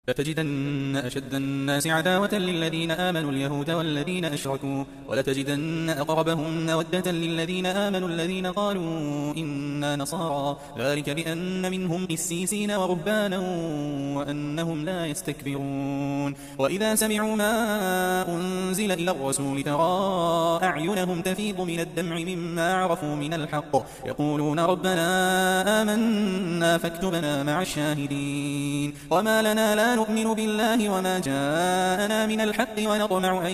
لتجدن أشد الناس عداوة للذين آمنوا اليهود والذين أشركوا ولتجدن أقربهم مودة للذين آمنوا الذين قالوا إنا نصارى ذلك بأن منهم قسيسين ورهبانا وأنهم لا يستكبرون وإذا سمعوا ما أنزل إلى الرسول ترى أعينهم تفيض من الدمع مما عرفوا من الحق يقولون ربنا آمنا فاكتبنا مع الشاهدين وما لنا لا نؤمن بالله وما جاءنا من الحق ونطمع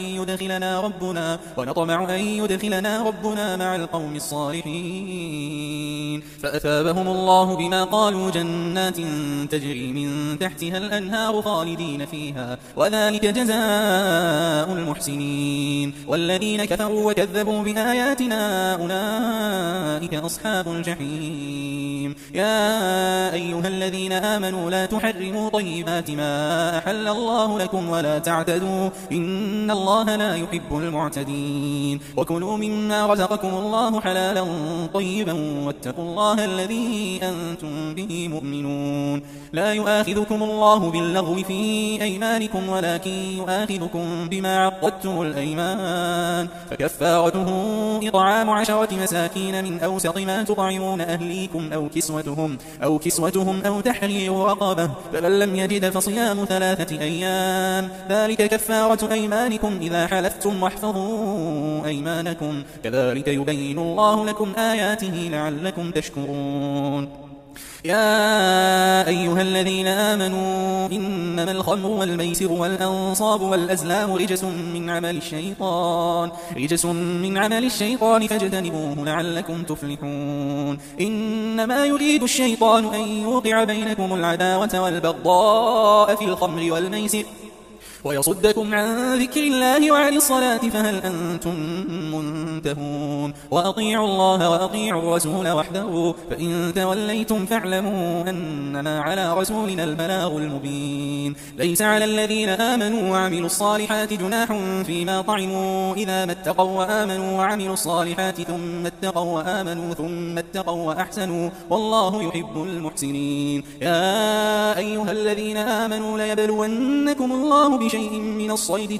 أن يدخلنا ربنا مع القوم الصالحين فأثابهم الله بما قالوا جنات تجري من تحتها الأنهار خالدين فيها وذلك جزاء المحسنين والذين كفروا وكذبوا بآياتنا أولئك أصحاب الجحيم يا أيها الذين آمنوا لا تحرموا طيبات ما أحل الله لكم ولا تعتدوا إن الله لا يحب المعتدين وكلوا مما رزقكم الله حلالا طيبا واتقوا الله الذي أنتم به مؤمنون لا يؤاخذكم الله باللغو في أيمانكم ولكن يؤاخذكم بما عقدتم الأيمان فكفارته إطعام 10 مساكين من أوسط ما تطعمون أهليكم أو كسوتهم أو تحرير رقبة فمن لم يجد فصيام 3 أيام ذلك كفارة أيمانكم إذا حلفتم واحفظوا أيمانكم كذلك يبين الله لكم آياته لعلكم تشكرون يا أيها الذين آمنوا إنما الخمر والميسر والأنصاب والأزلام رجس من عمل الشيطان فاجتنبوه لعلكم تفلحون إنما يريد الشيطان أن يوقع بينكم العداوة والبغضاء في الخمر والميسر ويصدكم عن ذكر الله وعن الصلاة فهل أنتم منتهون وأطيعوا الله وأطيعوا الرسول واحذروا فإن توليتم فاعلموا أنما على رسولنا البلاغ المبين ليس على الذين آمنوا وعملوا الصالحات جناح فيما طعموا إذا ما اتقوا وآمنوا وعملوا الصالحات ثم اتقوا وآمنوا ثم اتقوا وأحسنوا والله يحب المحسنين يا أيها الذين آمنوا ليبلونكم الله بشيء من الصيد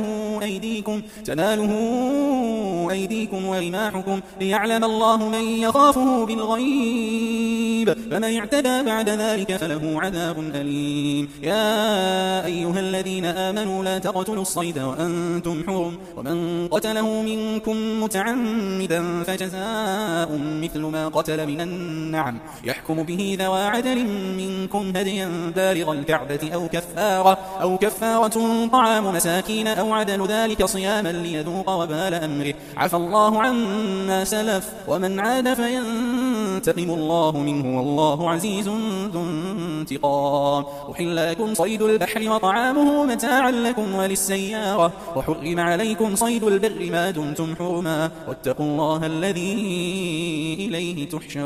تناله أيديكم ورماحكم ليعلم الله من يخافه بالغيب فمن اعتدى بعد ذلك فله عذاب أليم يا أيها الذين آمنوا لا تقتلوا الصيد وأنتم حرم ومن قتله منكم متعمدا فجزاء مثل ما قتل من النعم يحكم به ذوى عدل منكم هديا بالغ الكعبة أو كفارة طعام مساكين أو عدل ذلك صياما ليذوق وبال أمره عفى الله عما سلف ومن عاد فينتقم الله منه والله عزيز ذو انتقام أحل لكم صيد البحر وطعامه متاعا لكم وللسيارة وحرم عليكم صيد البر ما دمتم حرما واتقوا الله الذي إليه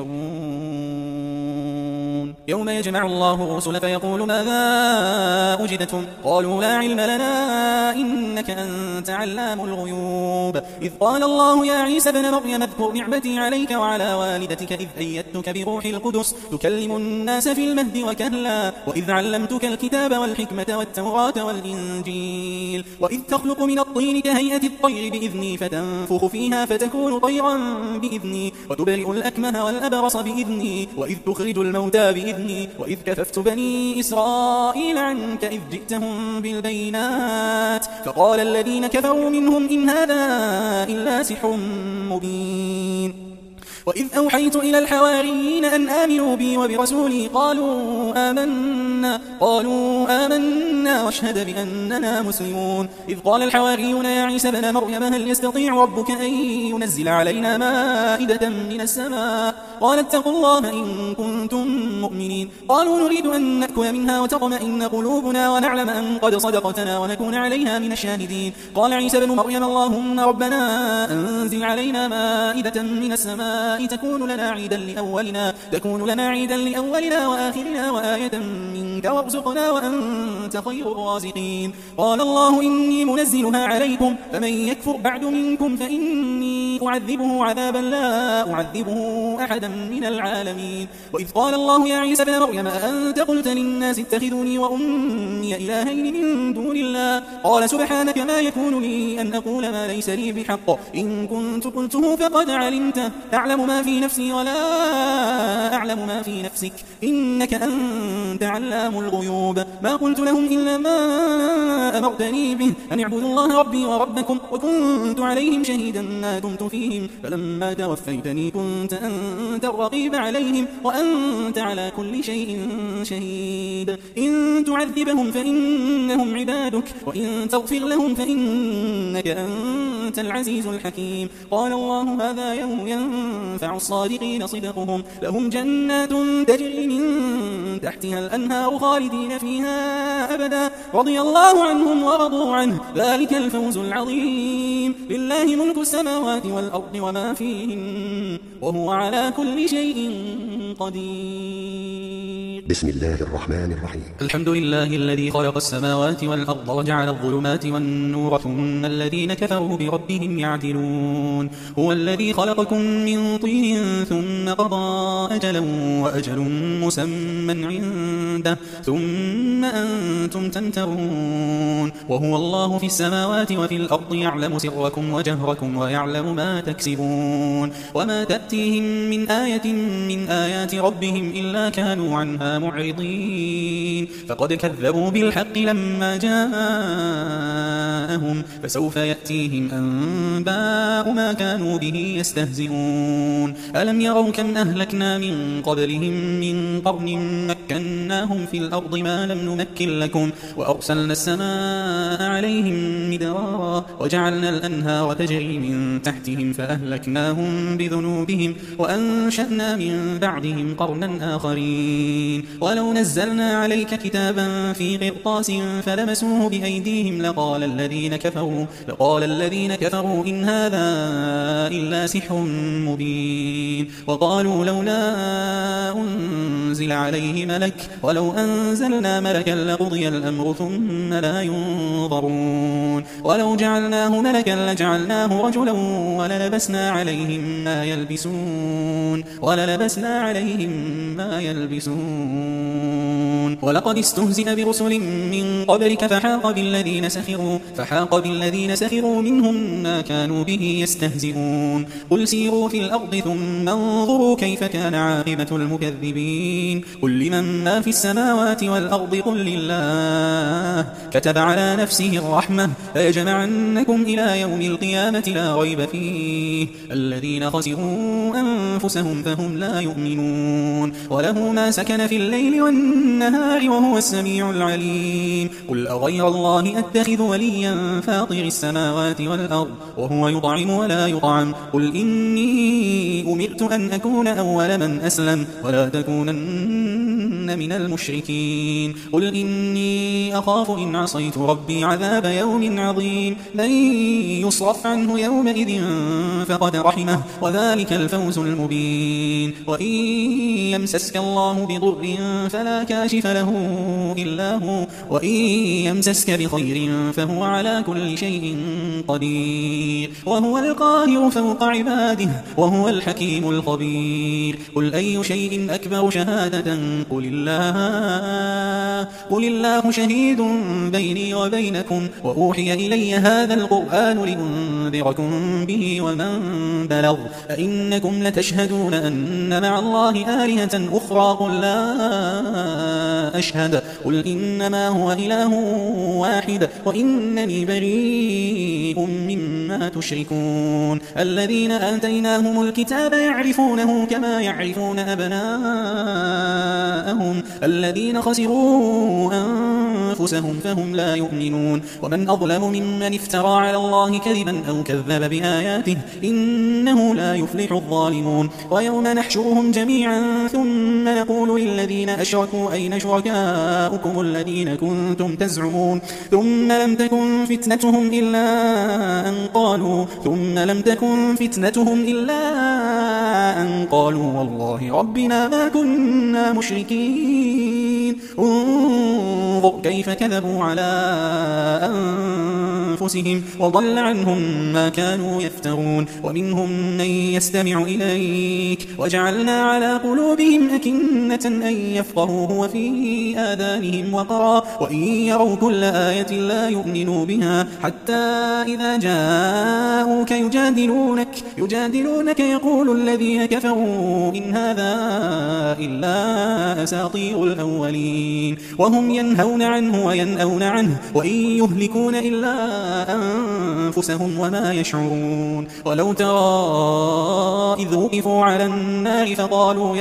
تحشرون يوم يجمع الله الرسل فيقول ماذا أجبتم قالوا لا علم لنا إنك أنت علام الغيوب إذ قال الله يا عيسى ابن مريم اذكر نعمتي عليك وعلى والدتك إذ أيدتك بروح القدس تكلم الناس في المهد وكهلا وإذ علمتك الكتاب والحكمة والتوراة والإنجيل وإذ تخلق من الطين كهيئة الطير بإذني فتنفخ فيها فتكون طيرا بإذني وتبرئ الأكمه والأبرص بإذني وإذ تخرج الموتى بإذني وإذ كففت بني إسرائيل عنك إذ جئتهم بالبينات فقال الذين كفروا منهم إن هذا إلا سحر مبين وإذ أوحيت إلى الحواريين أن آمنوا بي وبرسولي قالوا آمنا واشهد بأننا مسلمون إذ قال الحواريون يا عيسى ابن مريم هل يستطيع ربك أن ينزل علينا مائدة من السماء قال اتقوا الله إن كنتم مؤمنين قالوا نريد أن نأكل منها وتطمئن قلوبنا ونعلم أن قد صدقتنا ونكون عليها من الشاهدين قال عيسى ابن مريم اللهم ربنا أنزل علينا مائدة من السماء السماء تكون لنا عيدا لأولنا وآخرنا وآية منك وارزقنا وأنت خير الرازقين. قال الله إني منزلها عليكم فمن يكفر بعد منكم فإني أعذبه عذابا لا أعذبه أحدا من العالمين. وإذ قال الله يا عيسى ابن مريم أأنت قلت للناس اتخذوني وأمي إلهين من دون الله قال سبحانك ما يكون لي أن أقول ما ليس لي بحق إن كنت قلته فقد علمته تعلم ما في نفسي ولا أعلم ما في نفسك إنك أنت علام الغيوب. ما قلت لهم إلا ما أمرتني به أن اعبدوا الله ربي وربكم وكنت عليهم شهيدا ما دمت فيهم فلما توفيتني كنت أنت الرقيب عليهم وأنت على كل شيء شهيد. إن تعذبهم فإنهم عبادك وإن تغفر لهم فإنك أنت العزيز الحكيم. قال الله هذا يوم ينفع الصادقين صدقهم لهم جنات تجري من تحتها الأنهار خالدين فيها أبدا رضي الله عنهم ورضوا عنه ذلك الفوز العظيم. لله ملك السماوات والأرض وما فيهن وهو على كل شيء قدير. بسم الله الرحمن الرحيم. الحمد لله الذي خلق السماوات والأرض وجعل الظلمات والنور ثم الذين كفروا بربهم يعدلون. هو الذي خلقكم من طين ثم قضى أجلا وأجل مسمى عنده ثم أنتم تمترون. وهو الله في السماوات وفي الأرض يعلم سركم وجهركم ويعلم ما تكسبون. وما تأتيهم من آية من آيات ربهم إلا كانوا عنها معرضين. فقد كذبوا بالحق لما جاءهم فسوف يأتيهم أنباء ما كانوا به يستهزئون. ألم يروا كم أهلكنا من قبلهم من قرن مكناهم في الأرض ما لم نمكن لكم وأرسلنا السماء عليهم مدرارا وجعلنا الأنهار تجري من تحتهم فأهلكناهم بذنوبهم وأنشأنا من بعدهم قرنا آخرين. ولو نزلنا عليك كتابا في قرطاس فلمسوه بأيديهم لقال الذين كفروا إن هذا إلا سحر مبين. وقالوا لولا أنزل عليه ملك ولو أنزلنا ملكا لقضي الأمر ثم لا ينظرون. ولو جعلناه ملكا لجعلناه رجلا وللبسنا عليهم ما يلبسون. ولقد استهزئ برسل من قبلك فحاق بالذين سخروا منهم ما كانوا به يستهزئون. قل سيروا في الأرض ثم انظروا كيف كان عاقبة المكذبين. قل لمن ما في السماوات والأرض قل لله كتب على نفسه الرحمة ليجمعنكم إلى يوم القيامة لا ريب فيه الذين خسروا أنفسهم فهم لا يؤمنون. وله ما سكن في الليل والنهار وهو السميع العليم. قل أغير الله أتخذ وليا فاطر السماوات والأرض وهو يطعم ولا يطعم. قل إني أمرت أن أكون أول من أسلم ولا تكونن من المشركين. قل إني أخاف إن عصيت ربي عذاب يوم عظيم. من يصرف عنه يومئذ فقد رحمه وذلك الفوز المبين. وإن يمسسك الله بضر فلا كاشف له إلا هو وإن يمسسك بخير فهو على كل شيء قدير. وهو القاهر فوق عباده وهو الحكيم الخبير. قل أي شيء أكبر شهادة قل الله شهيد بيني وبينكم وأوحي إلي هذا القرآن لأنذركم به ومن بلغ. أئنكم لتشهدون أن مع الله آلهة أخرى قل لا أشهد. قل إنما هو إله واحد وإنني بريء مما تشركون. الذين آتيناهم الكتاب يعرفونه كما يعرفون أبناءهم الذين خسروا أنفسهم فهم لا يؤمنون. ومن أظلم ممن افترى على الله كذبا أو كذب بآياته إنه لا يفلح الظالمون. ويوم نحشرهم جميعا ثم نقول للذين أشركوا أين شركاؤكم الذين كنتم تزعمون ثم لم تكن فتنتهم إلا أن قالوا والله ربنا ما كنا مشركين. انظر كيف كذبوا على أنفسهم وضل عنهم ما كانوا يفترون. ومنهم من يستمع إليك وجعلنا على قلوبهم أكنة أن يفقهوه وفي آذانهم وقرا وإن يروا كل آية لا يؤمنوا بها حتى إذا جاءوك يجادلونك يقول الذين كفروا إن هذا إلا أساطير الأولين وهم ينهون عنه وينأون عنه وإن يهلكون إلا أنفسهم وما يشعرون. ولو ترى إذ وقفوا على النار فقالوا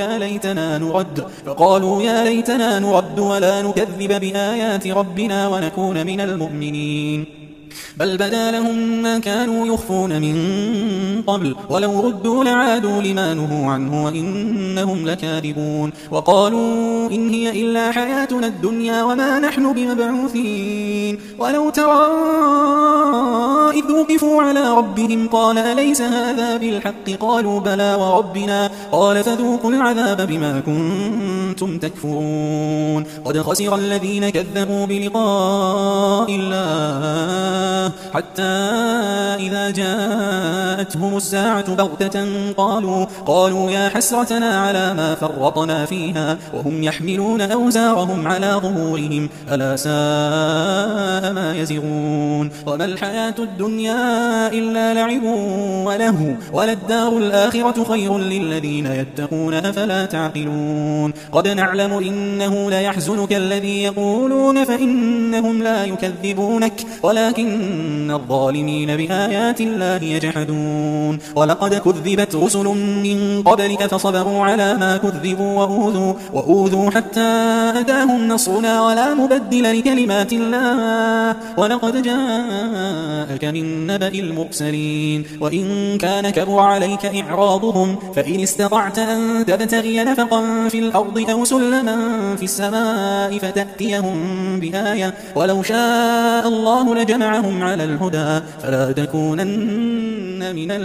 يا ليتنا نرد ولا نكذب بآيات ربنا ونكون من المؤمنين. بل بدا لهم ما كانوا يخفون من قبل ولو ردوا لعادوا لما نهوا عنه وإنهم لكاذبون. وقالوا إن هي إلا حياتنا الدنيا وما نحن بمبعوثين. ولو ترى إذ وقفوا على ربهم قال أليس هذا بالحق قالوا بلى وربنا قال فذوقوا العذاب بما كنتم تكفرون. قد خسر الذين كذبوا بلقاء الله حتى إذا جاءتهم الساعة بغتة قالوا يا حسرتنا على ما فرطنا فيها وهم يحملون أوزارهم على ظهورهم ألا ساء ما يزرون. وما الحياة الدنيا إلا لعب ولهو وللدار الآخرة خير للذين يتقون أفلا تعقلون. قد نعلم إنه ليحزنك الذي يقولون فإنهم لا يكذبونك ولكن الظالمين بآيات الله يجحدون. ولقد كذبت رسل من قبلك فصبروا على ما كذبوا وأوذوا حتى أتاهم نصرنا ولا مبدل لكلمات الله ولقد جاءك من نبأ المرسلين. وإن كان كبر عليك إعراضهم فإن استطعت أن تبتغي نفقا في الأرض أو سلما في السماء فتأتيهم بآية ولو شاء الله لجمعهم على الهدى فلا تكونن من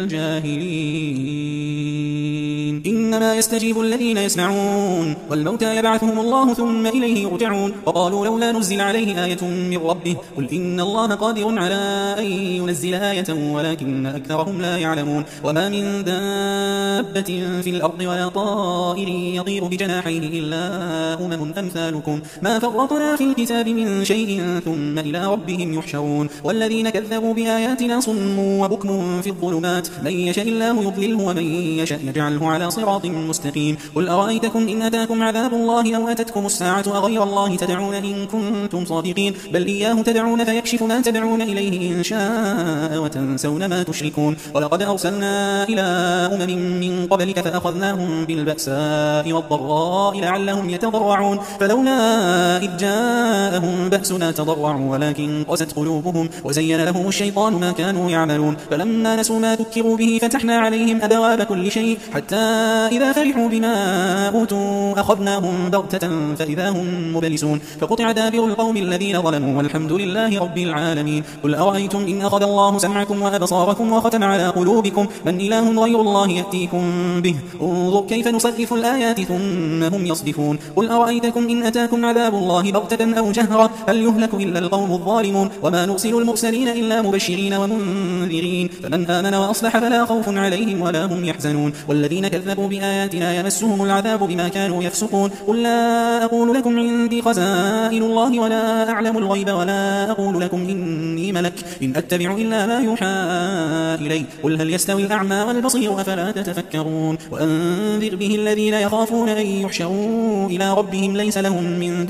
الجاهلين. إنما يستجيب الذين يسمعون والموتى يبعثهم الله ثم إليه يرجعون. وقالوا لولا نزل عليه آية من ربه قل إن الله قادر على أن ينزل آية ولكن أكثرهم لا يعلمون. وما من دابة في الأرض ولا طائر يطير بجناحيه إلا أمم أمثالكم ما فرطنا في الكتاب من شيء ثم إلى ربهم يحشرون. والذين كذبوا بآياتنا صم وبكم في الظلمات من يشاء الله يضلله ومن يشاء يجعله على صراط مستقيم. قل أرأيتكم إن أتاكم عذاب الله أو أتتكم الساعة أغير الله تدعون إن كنتم صادقين بل إياه تدعون فيكشف ما تدعون إليه إن شاء وتنسون ما تشركون. ولقد أرسلنا إلى أمم من قبلك فأخذناهم بالبأساء والضراء لعلهم يتضرعون فلولا إذ جاءهم بأسنا تضرعوا ولكن قست قلوبهم وزين لهم الشيطان ما كانوا يعملون. فلما نسوا ما ذكروا به فتحنا عليهم أبواب كل شيء حتى إذا فرحوا بما أوتوا أخذناهم بغتة فإذا هم مبلسون. فقطع دابر القوم الذين ظلموا والحمد لله رب العالمين. قل أرأيتم إن أخذ الله سمعكم وأبصاركم وختم على قلوبكم من إله غير الله يأتيكم به انظر كيف نصرف الآيات ثم هم يصدفون. قل أرأيتكم إن أتاكم عذاب الله بغتة أو جهرة هل يهلك إلا القوم الظالمون. وما نرسل المرسلين إلا مبشرين ومنذرين فمن آمن وأصلح فلا خوف عليهم ولا هم يحزنون. والذين كذبوا بآياتنا يمسهم العذاب بما كانوا يفسقون. قل لا أقول لكم عندي خزائن الله ولا أعلم الغيب ولا أقول لكم إني ملك إن أتبع إلا ما يوحى إلي قل هل يستوي الأعمى والبصير أفلا تتفكرون. وأنذر به الذين يخافون أن يحشروا إلى ربهم ليس لهم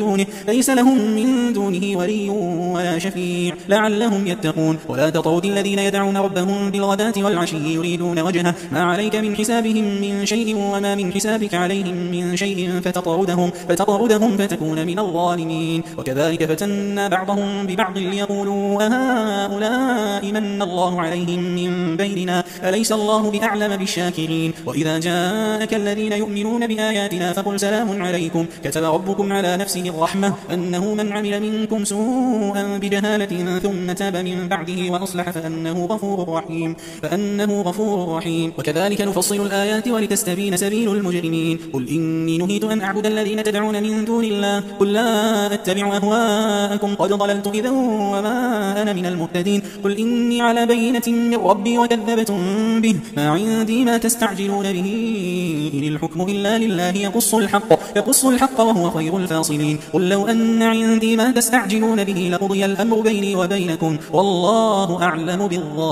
من دونه ولي ولا شفيع لعلهم يتقون. ولا تطرد الذين يدعون ربهم بالغداة الغداة والعشي يريدون وجهه ما عليك من حسابهم من شيء وما من حسابك عليهم من شيء فتطردهم فتكون من الظالمين. وكذلك فتنا بعضهم ببعض ليقولوا أهؤلاء من الله عليهم من بيننا أليس الله بأعلم بالشاكرين. وإذا جاءك الذين يؤمنون بآياتنا فقل سلام عليكم كتب ربكم على نفسه الرحمة أنه من عمل منكم سوءا بجهالة ثم تاب من بعده وأصلح فأنه غفور رحيم. وكذلك نفصل الآيات ولتستبين سبيل المجرمين. قل إني نهيت أن أعبد الذين تدعون من دون الله قل لا أتبع أهواءكم قد ضللت إذا وما أنا من المهتدين. قل إني على بينة من ربي وكذبتم به ما عندي ما تستعجلون به إن الحكم إلا لله يقص الحق وهو خير الفاصلين. قل لو أن عندي ما تستعجلون به لقضي الأمر بيني وبينكم والله أعلم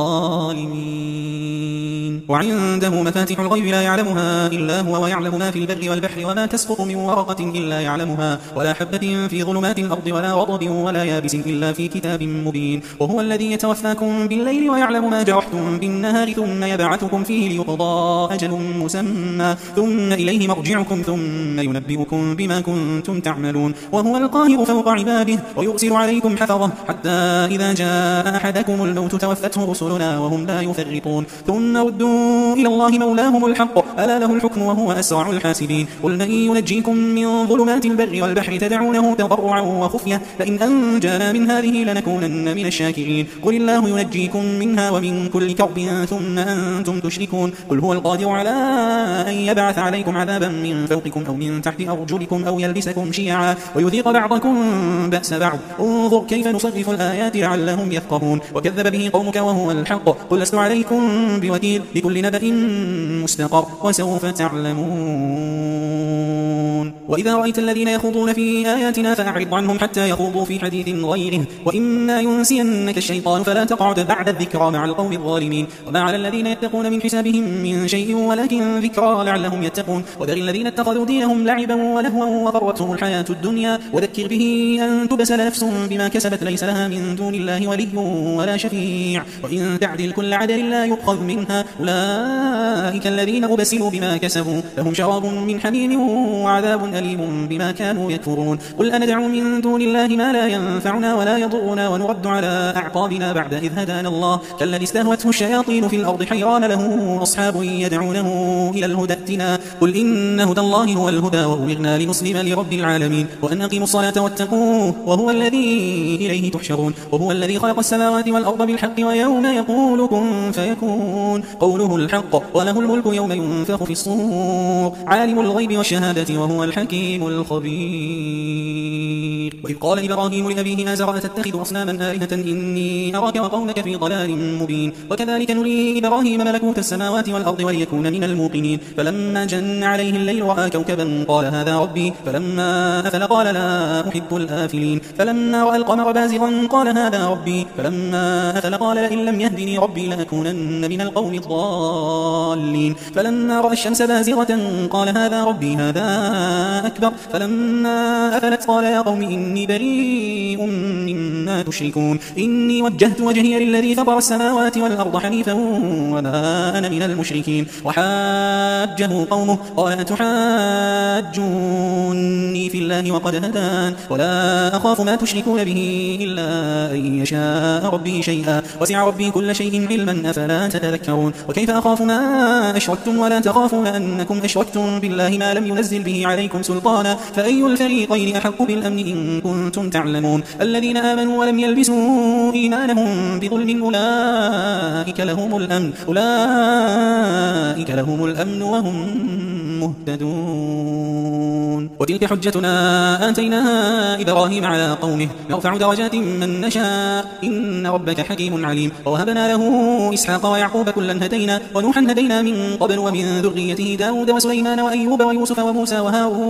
بالظالمين. وعنده مفاتح الغيب لا يعلمها إلا هو ويعلم ما في البر والبحر وما تسقط من ورقة إلا يعلمها ولا حبة في ظلمات الأرض ولا رطب ولا يابس إلا في كتاب مبين. وهو الذي يتوفاكم بالليل ويعلم ما جرحتم بالنهار ثم يبعثكم فيه ليقضى أجل مسمى ثم إليه مرجعكم ثم ينبئكم بما كنتم تعملون. وهو القاهر فوق عباده ويرسل عليكم حفظه حتى إذا جاء أحدكم الموت توفته رسلنا وهم لا يفرطون ثم ردوا إلى الله مولاهم الحق ألا له الحكم وهو أسرع الحاسبين. قل من ينجيكم من ظلمات البر والبحر تدعونه تضرعا وخفية لئن أنجانا من هذه لنكونن من الشاكرين. قل الله ينجيكم منها ومن كل كرب ثم أنتم تشركون. قل هو القادر على أن يبعث عليكم عذابا من فوقكم أو من تحت أرجلكم أو يلبسكم شيعا ويذيق بعضكم بأس بعض انظر كيف نصرف الآيات لعلهم يفقهون. وكذب به قومك وهو الحق قل لست عليكم بوكيل لكل نبأ مستقر وسوف تعلمون. وإذا رأيت الذين يخوضون في آياتنا فأعرض عنهم حتى يخوضوا في حديث غيره وإما ينسينك الشيطان فلا تقعد بعد الذكرى مع القوم الظالمين. وما على الذين يتقون من حسابهم من شيء ولكن ذكرى لعلهم يتقون. وذر الذين اتخذوا دينهم لعبا ولهوا وغرتهم الحياة الدنيا وذكر به أن تبسل نفس بما كسبت ليس لها من دون الله ولي ولا شفيع وإن تعدل كل عدل لا يؤخذ منها أولئك الذين أبسلوا بما كسبوا لهم شراب من حميم وعذاب أليم بما كانوا يكفرون. قل أندعو من دون الله ما لا ينفعنا ولا يضرنا ونرد على أعقابنا بعد إذ هدانا الله كالذي استهوته الشياطين في الأرض حيران له أصحاب يدعونه إلى الهدى ائتنا. قل إن هدى الله هو الهدى وأمرنا لنسلم لرب العالمين وأن أقيموا الصلاة واتقوه وهو الذي إليه تحشرون. وهو الذي خلق السماوات والأرض بالحق ويوم يقول كن فيكون قوله الحق وله الملك يوم ينفخ في الصور عالم الغيب والشهادة وهو الحكيم الخبير. وإذ قال إبراهيم لأبيه آزر أتتخذ أصناما آلهة إني أراك وقومك في ضلال مبين. وكذلك نري إبراهيم ملكوت السماوات والأرض وليكون من الموقنين. فلما جن عليه الليل رأى كوكبا قال هذا ربي فلما أفل قال لا أحب الآفلين. فلما رأى القمر بازغا قال هذا ربي فلما أفل قال لئن لم يهدني ربي لأكونن من القوم الضالين. فلما رأى الشمس بازغة قال هذا ربي هذا أكبر. فلما أفلت قال يا قوم إني بريء مما تشركون إني وجهت وجهي للذي فطر السماوات والأرض حنيفا وما أنا من المشركين. وحاجه قومه قال أتحاجوني في الله وقد هدان ولا أخاف ما تشركون به إلا أن يشاء ربي شيئا وسع ربي كل شيء علما أفلا تتذكرون. وكيف أخاف ما أشركتم ولا تخافون أنكم أشركتم بالله ما لم ينزل به عليكم سلطانا فأي الفريقين أحق بالأمن إن كنتم تعلمون. الذين آمنوا ولم يلبسوا إيمانهم بظلم أولئك لهم الأمن وهم مهتدون. وتلك حجتنا آتيناها إبراهيم على قومه نرفع درجات من نشاء إن ربك حكيم عليم. ووهبنا له إسحاق ويعقوب كلا هدينا ونوحا هدينا من قبل ومن ذريته داود وسليمان وأيوب ويوسف وموسى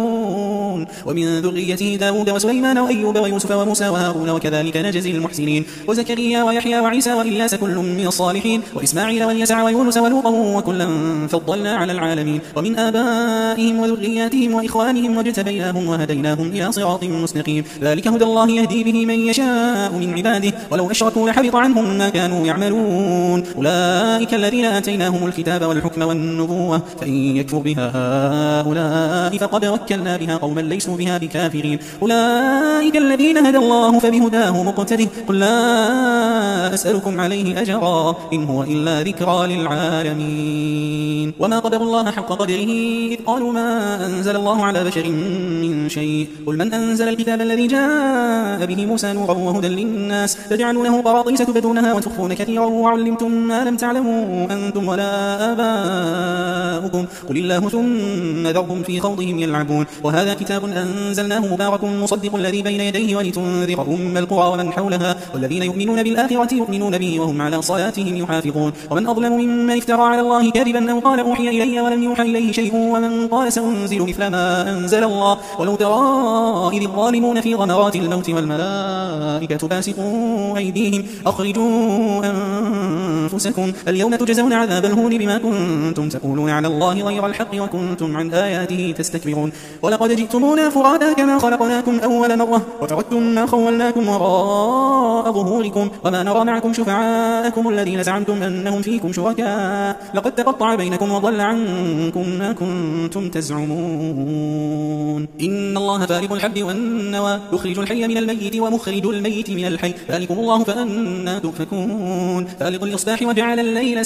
وهارون وكذلك نجزي المحسنين. وزكريا ويحيى وعيسى وإلياس كل من الصالحين وإسماعيل واليسع ويونس ولوطا وكلا فضلنا على العالمين. ومن آبائهم آبائهم وذرياتهم وإخوانهم واجتبيناهم وهديناهم إلى صراط مستقيم. ذلك هدى الله يهدي به من يشاء من عباده ولو أشركوا لحبط عنهم ما كانوا يعملون. أولئك الذين آتيناهم الكتاب والحكم والنبوة فإن يكفر بها هؤلاء فقد وكلنا بها قوما ليسوا بها بكافرين. أولئك الذين هدى الله فبهداه مقتده. قل لا أسألكم عليه أجرا إن هو إلا ذكرى للعالمين. وما قدروا الله حق قدره إذ قالوا ما أنزل الله على بشر من شيء. قل من أنزل الكتاب الذي جاء به موسى نورا وهدى للناس تجعلونه قراطيس تبدونها وتخفون كثيرا وعلمتم ما لم تعلموا أنتم ولا آباؤكم قل الله ثم ذرهم في خوضهم يلعبون. وهذا كتاب أنزلناه مبارك مصدق الذي بين يديه ولتنذر القرى ومن حولها والذين يؤمنون بالآخرة يؤمنون به وهم على صلاتهم يحافظون. ومن أظلم ممن افترى على الله كذبا أو قال أوحي إلي ولم يوحى إليه شيء ومن قال سأنزل مثل ما أنزل الله. ولو ترى إذ الظالمون في غمرات الموت والملائكة باسطوا أيديهم أخرجوا أنفسكم اليوم تجزون عذاب الهون بما كنتم تقولون على الله غير الحق وكنتم عن آياته تستكبرون. ولقد جئتمونا فرادا كما خلقناكم أول مرة وتركتم ما خولناكم وراء ظهوركم وما نرى معكم شفعاءكم الذين زعمتم أنهم فيكم شركاء لقد تقطع بينكم وضل عنكم ما كنتم تزعمون. إن الله فارق الحب والنوى يخرج الحي من الميت ومخرج الميت من الحي ذلكم الله فأنا تؤفكون. فالق الإصباح وجعل الليل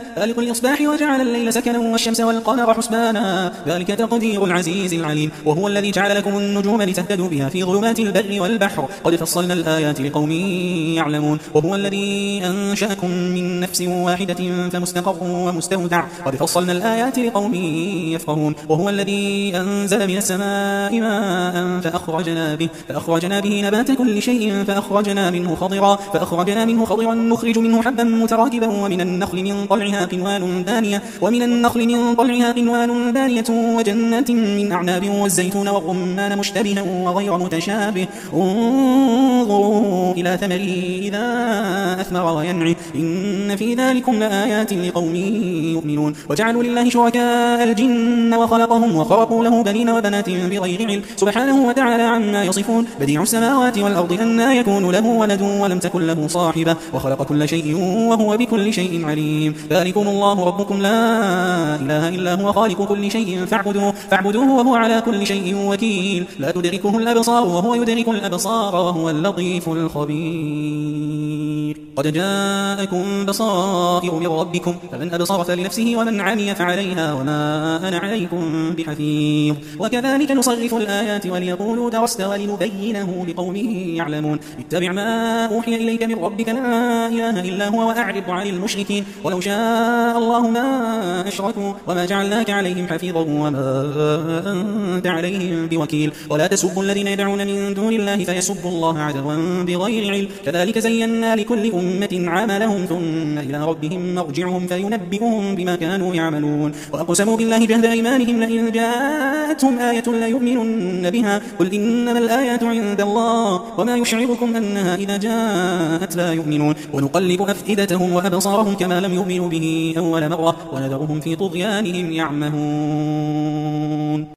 سكنا والشمس والقمر حسبانا ذلك تقدير العزيز العليم. وهو الذي جعل لكم النجوم لتهتدوا بها في ظلمات البر والبحر قد فصلنا الآيات لقوم يعلمون. وهو الذي أنشأكم من نفس واحدة فمستقر ومستودع قد فصلنا الآيات لقوم يفقهون. وهو الذي أنزل من السماء ماء فأخرجنا به نبات كل شيء فأخرجنا منه خضرا نخرج منه حبا متراكبا ومن النخل من طلعها قنوان دانية وجنات من أعناب والزيتون والرمان مشتبها وغير متشابه انظروا إلى ثمره إذا أثمر وينعي إن في ذلكم لآيات لقوم يؤمنون. وجعلوا لله شركاء الجن وخلقهم وخرقوا له بنين وبنات بغير علم سبحانه وتعالى عما يصفون. بديع السماوات والأرض أنى يكون له ولد ولم تكن له صاحبة وخلق كل شيء وهو بكل شيء عليم. ذلكم الله ربكم لا إله إلا هو خالق كل شيء فاعبدوه وهو على كل شيء وكيل. لا تدركه الأبصار وهو يدرك الأبصار وهو اللطيف الخبير. قد جاءكم بصائر من ربكم فمن أبصر فلنفسه ومن عمي فعليها وما أنا عليكم بحفيظ. وكذلك نصرف الآيات وليقولوا درست ولنبينه لقوم يعلمون. اتبع ما أوحي إليك من ربك لا إله إلا هو وأعرض عن المشركين ولو شاء الله ما أشركوا وما جعلناك عليهم حفيظا وما أنت عليهم بوكيل. ولا تسبوا الذين يدعون من دون الله فيسبوا الله عدوا بغير علم كذلك زينا لكل أمة عملهم ثم إلى ربهم مرجعهم فينبئهم بما كانوا يعملون. وأقسموا بالله جهد أيمانهم لئن جاءتهم آية ليؤمنن بها قل إنما الآيات عند الله وما يشعركم أنها إذا جاءت لا يؤمنون. ونقلب أفئدتهم وأبصارهم كما لم يؤمنوا به أول مرة ونذرهم في طغيانهم يعمهون.